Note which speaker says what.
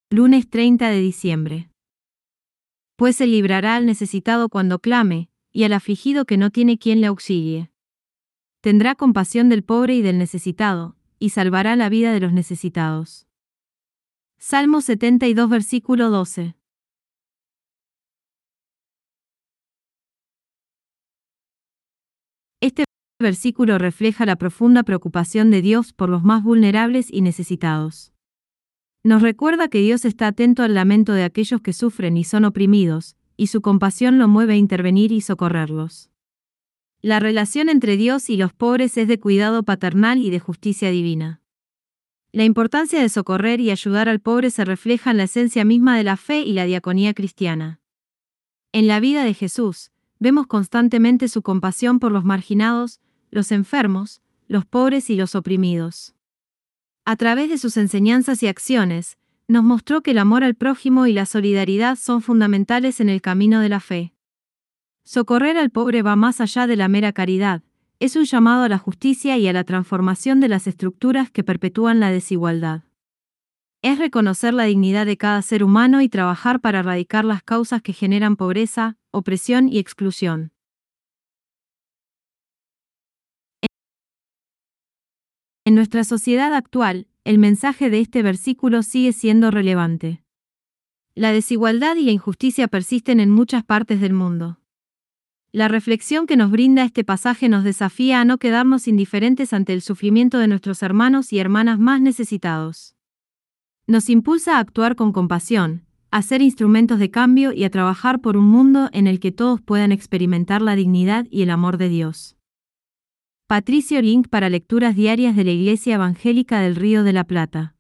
Speaker 1: Lunes 30 de diciembre. Pues se librará al necesitado cuando clame, y al afligido que no tiene quien le auxilie. Tendrá compasión del pobre y del necesitado, y salvará la vida de los necesitados. Salmo 72, versículo 12. Este versículo refleja la profunda preocupación de Dios por los más vulnerables y necesitados. Nos recuerda que Dios está atento al lamento de aquellos que sufren y son oprimidos, y su compasión lo mueve a intervenir y socorrerlos. La relación entre Dios y los pobres es de cuidado paternal y de justicia divina. La importancia de socorrer y ayudar al pobre se refleja en la esencia misma de la fe y la diaconía cristiana. En la vida de Jesús, vemos constantemente su compasión por los marginados, los enfermos, los pobres y los oprimidos. A través de sus enseñanzas y acciones, nos mostró que el amor al prójimo y la solidaridad son fundamentales en el camino de la fe. Socorrer al pobre va más allá de la mera caridad, es un llamado a la justicia y a la transformación de las estructuras que perpetúan la desigualdad. Es reconocer la dignidad de cada ser humano y trabajar para erradicar las causas que generan pobreza, opresión y exclusión. En nuestra sociedad actual, el mensaje de este versículo sigue siendo relevante. La desigualdad y la injusticia persisten en muchas partes del mundo. La reflexión que nos brinda este pasaje nos desafía a no quedarnos indiferentes ante el sufrimiento de nuestros hermanos y hermanas más necesitados. Nos impulsa a actuar con compasión, a ser instrumentos de cambio y a trabajar por un mundo en el que todos puedan experimentar la dignidad y el amor de Dios. Patricio Link para lecturas diarias de la Iglesia Evangélica del Río de la Plata.